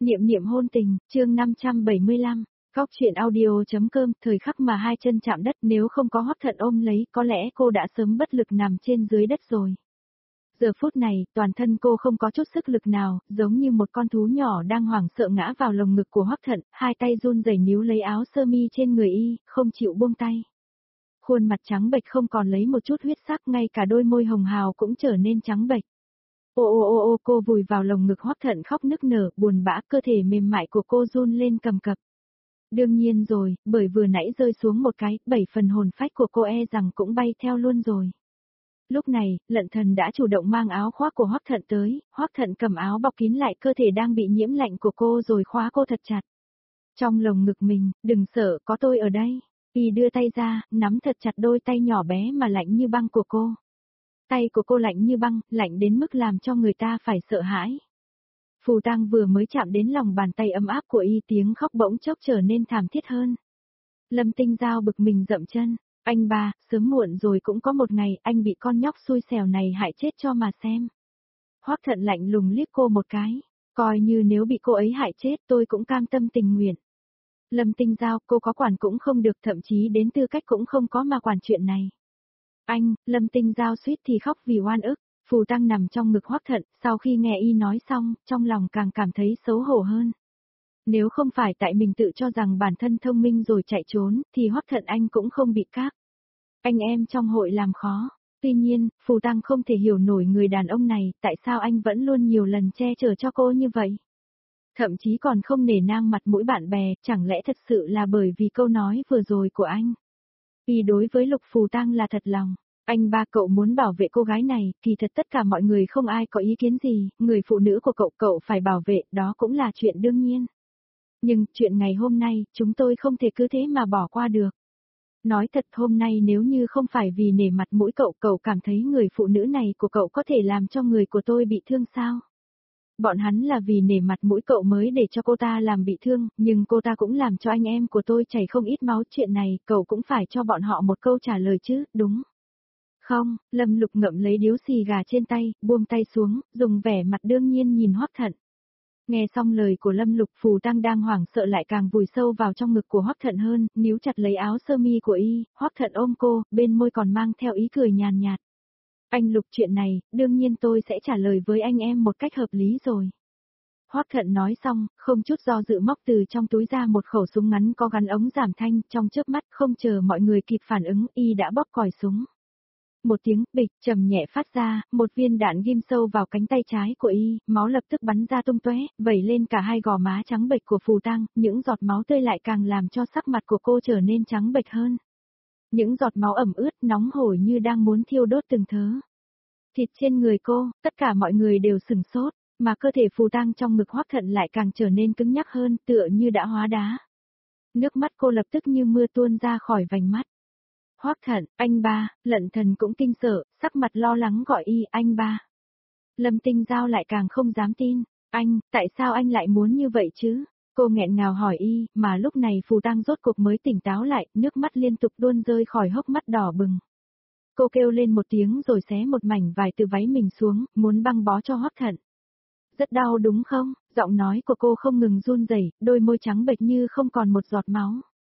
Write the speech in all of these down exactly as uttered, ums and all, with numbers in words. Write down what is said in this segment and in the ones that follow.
Niệm niệm hôn tình, chương năm trăm bảy mươi lăm, Góc truyện audio.com, thời khắc mà hai chân chạm đất nếu không có Hoắc Thận ôm lấy, có lẽ cô đã sớm bất lực nằm trên dưới đất rồi. Giờ phút này, toàn thân cô không có chút sức lực nào, giống như một con thú nhỏ đang hoảng sợ ngã vào lồng ngực của Hoắc Thận, hai tay run rẩy níu lấy áo sơ mi trên người y, không chịu buông tay. Khuôn mặt trắng bệch không còn lấy một chút huyết sắc, ngay cả đôi môi hồng hào cũng trở nên trắng bệch. Ô ô ô ô cô vùi vào lồng ngực Hoắc Thận khóc nức nở, buồn bã, cơ thể mềm mại của cô run lên cầm cập. Đương nhiên rồi, bởi vừa nãy rơi xuống một cái, bảy phần hồn phách của cô e rằng cũng bay theo luôn rồi. Lúc này, Lận Thần đã chủ động mang áo khoác của Hoắc Thận tới, Hoắc Thận cầm áo bọc kín lại cơ thể đang bị nhiễm lạnh của cô rồi khóa cô thật chặt. Trong lồng ngực mình, đừng sợ, có tôi ở đây. Y đưa tay ra, nắm thật chặt đôi tay nhỏ bé mà lạnh như băng của cô. Tay của cô lạnh như băng, lạnh đến mức làm cho người ta phải sợ hãi. Phù Tăng vừa mới chạm đến lòng bàn tay ấm áp của y, tiếng khóc bỗng chốc trở nên thảm thiết hơn. Lâm Tinh Giao bực mình dậm chân, anh ba, sớm muộn rồi cũng có một ngày anh bị con nhóc xui xẻo này hại chết cho mà xem. Hoắc Thận lạnh lùng liếc cô một cái, coi như nếu bị cô ấy hại chết tôi cũng cam tâm tình nguyện. Lâm Tinh Giao, cô có quản cũng không được, thậm chí đến tư cách cũng không có mà quản chuyện này. Anh, Lâm Tinh Giao suýt thì khóc vì oan ức. Phù Tăng nằm trong ngực Hoắc Thận, sau khi nghe y nói xong, trong lòng càng cảm thấy xấu hổ hơn. Nếu không phải tại mình tự cho rằng bản thân thông minh rồi chạy trốn, thì Hoắc Thận anh cũng không bị các anh em trong hội làm khó. Tuy nhiên, Phù Tăng không thể hiểu nổi người đàn ông này, tại sao anh vẫn luôn nhiều lần che chở cho cô như vậy. Thậm chí còn không nể nang mặt mũi bạn bè, chẳng lẽ thật sự là bởi vì câu nói vừa rồi của anh. Vì đối với Lục Phù Tăng là thật lòng. Anh ba, cậu muốn bảo vệ cô gái này, kỳ thật tất cả mọi người không ai có ý kiến gì, người phụ nữ của cậu cậu phải bảo vệ, đó cũng là chuyện đương nhiên. Nhưng, chuyện ngày hôm nay, chúng tôi không thể cứ thế mà bỏ qua được. Nói thật, hôm nay nếu như không phải vì nể mặt mũi cậu, cậu cảm thấy người phụ nữ này của cậu có thể làm cho người của tôi bị thương sao? Bọn hắn là vì nể mặt mũi cậu mới để cho cô ta làm bị thương, nhưng cô ta cũng làm cho anh em của tôi chảy không ít máu, chuyện này, cậu cũng phải cho bọn họ một câu trả lời chứ, đúng? Không, Lâm Lục ngậm lấy điếu xì gà trên tay, buông tay xuống, dùng vẻ mặt đương nhiên nhìn Hoắc Thận. Nghe xong lời của Lâm Lục, Phù Tăng đang hoảng sợ lại càng vùi sâu vào trong ngực của Hoắc Thận hơn, níu chặt lấy áo sơ mi của y, Hoắc Thận ôm cô, bên môi còn mang theo ý cười nhàn nhạt. Anh Lục, chuyện này, đương nhiên tôi sẽ trả lời với anh em một cách hợp lý rồi. Hoắc Thận nói xong, không chút do dự móc từ trong túi ra một khẩu súng ngắn có gắn ống giảm thanh, trong chớp mắt không chờ mọi người kịp phản ứng, y đã bóp còi súng. Một tiếng bịch trầm nhẹ phát ra, một viên đạn ghim sâu vào cánh tay trái của y, máu lập tức bắn ra tung tóe, vẩy lên cả hai gò má trắng bệch của Phù Tăng, những giọt máu tươi lại càng làm cho sắc mặt của cô trở nên trắng bệch hơn. Những giọt máu ẩm ướt, nóng hổi như đang muốn thiêu đốt từng thớ. Thịt trên người cô, tất cả mọi người đều sửng sốt, mà cơ thể Phù Tăng trong ngực Hoắc Thận lại càng trở nên cứng nhắc hơn, tựa như đã hóa đá. Nước mắt cô lập tức như mưa tuôn ra khỏi vành mắt. Hoắc Thận, anh ba, Lận Thần cũng kinh sợ, sắc mặt lo lắng gọi y, anh ba. Lâm Tinh Giao lại càng không dám tin, anh, tại sao anh lại muốn như vậy chứ? Cô nghẹn ngào hỏi y, mà lúc này Phù Tăng rốt cuộc mới tỉnh táo lại, nước mắt liên tục tuôn rơi khỏi hốc mắt đỏ bừng. Cô kêu lên một tiếng rồi xé một mảnh vải từ váy mình xuống, muốn băng bó cho Hoắc Thận. Rất đau đúng không? Giọng nói của cô không ngừng run rẩy, đôi môi trắng bệch như không còn một giọt máu.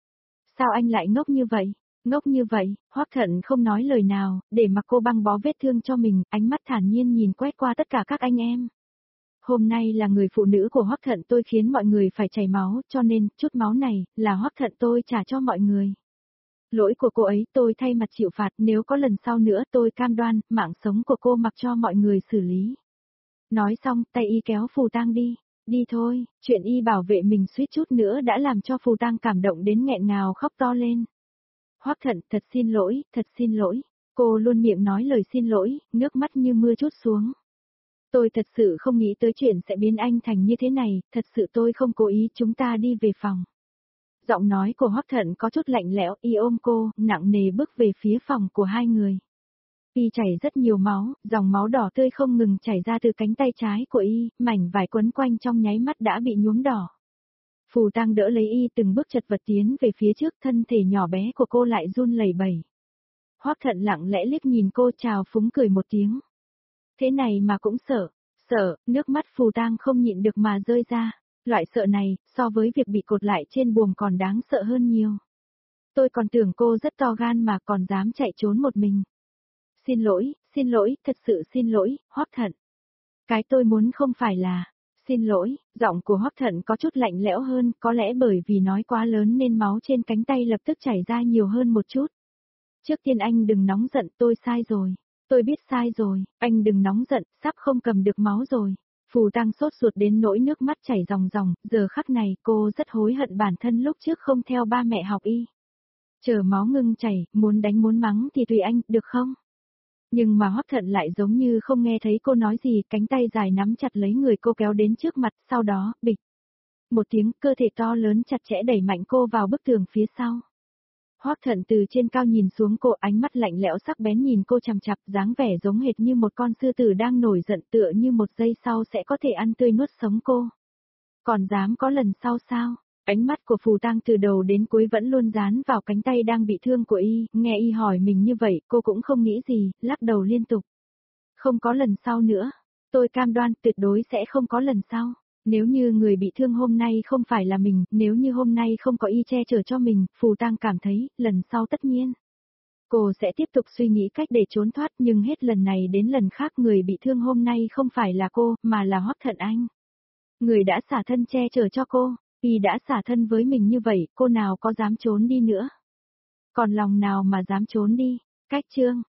Sao anh lại ngốc như vậy? Ngốc như vậy, Hoắc Thận không nói lời nào, để mặc cô băng bó vết thương cho mình, ánh mắt thản nhiên nhìn quét qua tất cả các anh em. Hôm nay là người phụ nữ của Hoắc Thận tôi khiến mọi người phải chảy máu, cho nên, chút máu này, là Hoắc Thận tôi trả cho mọi người. Lỗi của cô ấy tôi thay mặt chịu phạt, nếu có lần sau nữa tôi cam đoan, mạng sống của cô mặc cho mọi người xử lý. Nói xong, tay y kéo Phù Tăng đi. Đi thôi, chuyện y bảo vệ mình suýt chút nữa đã làm cho Phù Tăng cảm động đến nghẹn ngào khóc to lên. Hoắc Thận, thật xin lỗi, thật xin lỗi. Cô luôn miệng nói lời xin lỗi, nước mắt như mưa trút xuống. Tôi thật sự không nghĩ tới chuyện sẽ biến anh thành như thế này, thật sự tôi không cố ý, chúng ta đi về phòng. Giọng nói của Hoắc Thận có chút lạnh lẽo, y ôm cô, nặng nề bước về phía phòng của hai người. Y chảy rất nhiều máu, dòng máu đỏ tươi không ngừng chảy ra từ cánh tay trái của y, mảnh vải quấn quanh trong nháy mắt đã bị nhuốm đỏ. Phù Tăng đỡ lấy y từng bước chật vật tiến về phía trước, thân thể nhỏ bé của cô lại run lẩy bẩy. Hoắc Thận lặng lẽ liếc nhìn cô, chào phúng cười một tiếng. Thế này mà cũng sợ, sợ, nước mắt Phù Tăng không nhịn được mà rơi ra. Loại sợ này, so với việc bị cột lại trên buồng còn đáng sợ hơn nhiều. Tôi còn tưởng cô rất to gan mà còn dám chạy trốn một mình. Xin lỗi, xin lỗi, thật sự xin lỗi, Hoắc Thận. Cái tôi muốn không phải là, xin lỗi, giọng của Hoắc Thận có chút lạnh lẽo hơn, có lẽ bởi vì nói quá lớn nên máu trên cánh tay lập tức chảy ra nhiều hơn một chút. Trước tiên anh đừng nóng giận, tôi sai rồi. Tôi biết sai rồi, anh đừng nóng giận, sắp không cầm được máu rồi. Phù Tăng sốt ruột đến nỗi nước mắt chảy ròng ròng, giờ khắc này cô rất hối hận bản thân lúc trước không theo ba mẹ học y. Chờ máu ngưng chảy, muốn đánh muốn mắng thì tùy anh, được không? Nhưng mà Hoắc Thận lại giống như không nghe thấy cô nói gì, cánh tay dài nắm chặt lấy người cô kéo đến trước mặt, sau đó, bịch. Một tiếng, cơ thể to lớn chặt chẽ đẩy mạnh cô vào bức tường phía sau. Hoắc Thận từ trên cao nhìn xuống cô, ánh mắt lạnh lẽo sắc bén nhìn cô chằm chằm, dáng vẻ giống hệt như một con sư tử đang nổi giận, tựa như một giây sau sẽ có thể ăn tươi nuốt sống cô. Còn dám có lần sau sao? Ánh mắt của Phù Tăng từ đầu đến cuối vẫn luôn dán vào cánh tay đang bị thương của y, nghe y hỏi mình như vậy, cô cũng không nghĩ gì, lắc đầu liên tục. Không có lần sau nữa, tôi cam đoan tuyệt đối sẽ không có lần sau. Nếu như người bị thương hôm nay không phải là mình, nếu như hôm nay không có y che chở cho mình, Phù Tăng cảm thấy, lần sau tất nhiên. Cô sẽ tiếp tục suy nghĩ cách để trốn thoát, nhưng hết lần này đến lần khác người bị thương hôm nay không phải là cô, mà là Hoắc Thận Anh. Người đã xả thân che chở cho cô, y đã xả thân với mình như vậy, cô nào có dám trốn đi nữa. Còn lòng nào mà dám trốn đi, cách chương.